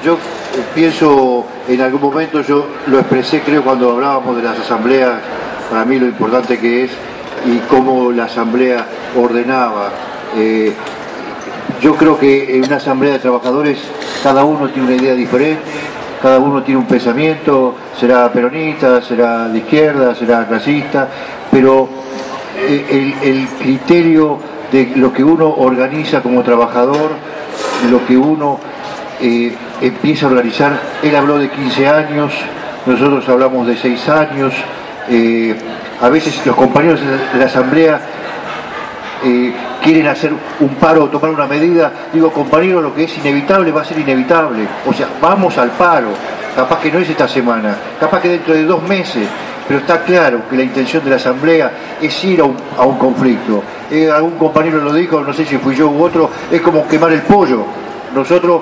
Yo pienso, en algún momento yo lo expresé, creo, cuando hablábamos de las asambleas, para mí lo importante que es y cómo la asamblea ordenaba. Yo creo que en una asamblea de trabajadores cada uno tiene una idea diferente, cada uno tiene un pensamiento, será peronista, será de izquierda, será clasista, pero el criterio de lo que uno organiza como trabajador, lo que uno empieza a organizar, él habló de 15 años, nosotros hablamos de 6 años, a veces los compañeros de la asamblea quieren hacer un paro o tomar una medida. Digo, compañero, lo que es inevitable va a ser inevitable, o sea, vamos al paro, capaz que no es esta semana, capaz que dentro de 2 meses, pero está claro que la intención de la asamblea es ir a un conflicto. Algún compañero lo dijo, no sé si fui yo u otro, es como quemar el pollo. Nosotros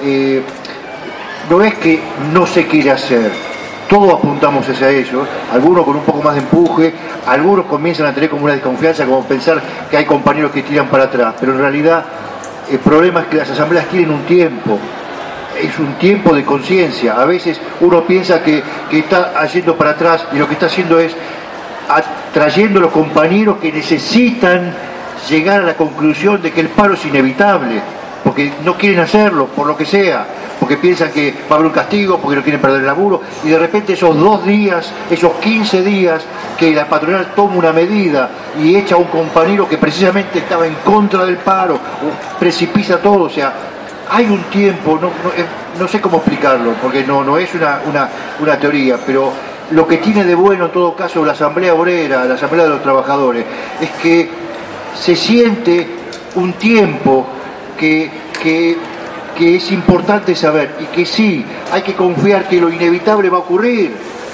no es que no se quiere hacer, todos apuntamos hacia ello, algunos con un poco más de empuje, algunos comienzan a tener como una desconfianza, como pensar que hay compañeros que tiran para atrás, pero en realidad el problema es que las asambleas quieren un tiempo, es un tiempo de conciencia. A veces uno piensa que está yendo para atrás y lo que está haciendo es atrayendo a los compañeros que necesitan llegar a la conclusión de que el paro es inevitable, porque no quieren hacerlo, por lo que sea, porque piensan que va a haber un castigo, porque no quieren perder el laburo, y de repente esos 2 días, esos 15 días que la patronal toma una medida y echa a un compañero que precisamente estaba en contra del paro, precipita todo. O sea, hay un tiempo, no sé cómo explicarlo, porque no es una teoría, pero lo que tiene de bueno en todo caso la Asamblea Obrera, la Asamblea de los Trabajadores, es que se siente un tiempo que es importante saber, y que sí, hay que confiar que lo inevitable va a ocurrir,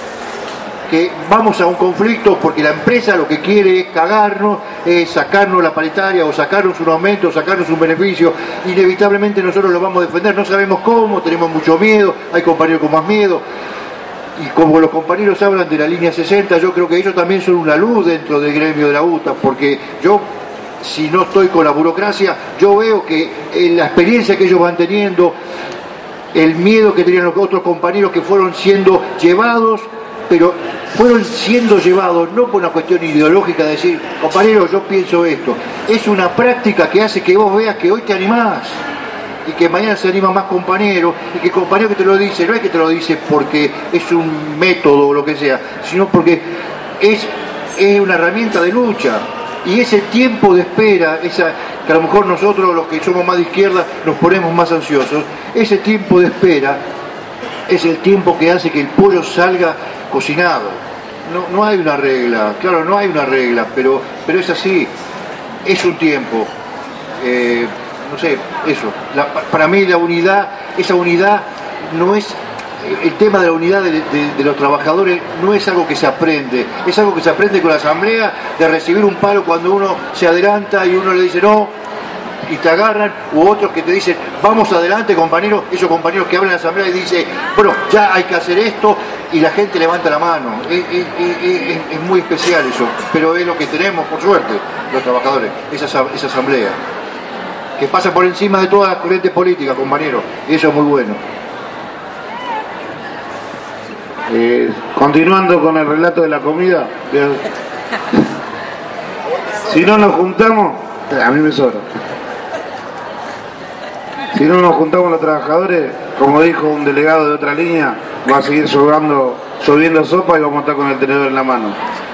que vamos a un conflicto porque la empresa lo que quiere es cagarnos, es sacarnos la paritaria o sacarnos un aumento, o sacarnos un beneficio. Inevitablemente nosotros lo vamos a defender, no sabemos cómo, tenemos mucho miedo, hay compañeros con más miedo. Y como los compañeros hablan de la línea 60, yo creo que ellos también son una luz dentro del gremio de la UTA, porque yo, si no estoy con la burocracia, yo veo que la experiencia que ellos van teniendo, el miedo que tenían los otros compañeros que fueron siendo llevados, pero fueron siendo llevados no por una cuestión ideológica de decir, compañero, yo pienso esto, es una práctica que hace que vos veas que hoy te animás y que mañana se anima más compañeros, y que el compañero que te lo dice, no es que te lo dice porque es un método o lo que sea, sino porque es una herramienta de lucha. Y ese tiempo de espera, que a lo mejor nosotros los que somos más de izquierda nos ponemos más ansiosos, ese tiempo de espera es el tiempo que hace que el pollo salga cocinado. No hay una regla, claro, no hay una regla, pero es así, es un tiempo. No sé, eso. Para mí la unidad, esa unidad no es... El tema de la unidad de los trabajadores no es algo que se aprende, es algo que se aprende con la asamblea, de recibir un palo cuando uno se adelanta y uno le dice no, y te agarran, u otros que te dicen vamos adelante, compañeros, esos compañeros que hablan en la asamblea y dicen bueno, ya hay que hacer esto, y la gente levanta la mano. Es muy especial eso, pero es lo que tenemos, por suerte, los trabajadores, esa asamblea, que pasa por encima de todas las corrientes políticas, compañeros, y eso es muy bueno. Continuando con el relato de la comida, si no nos juntamos, a mí me sobra. Si no nos juntamos los trabajadores, como dijo un delegado de otra línea, va a seguir lloviendo sopa y vamos a estar con el tenedor en la mano.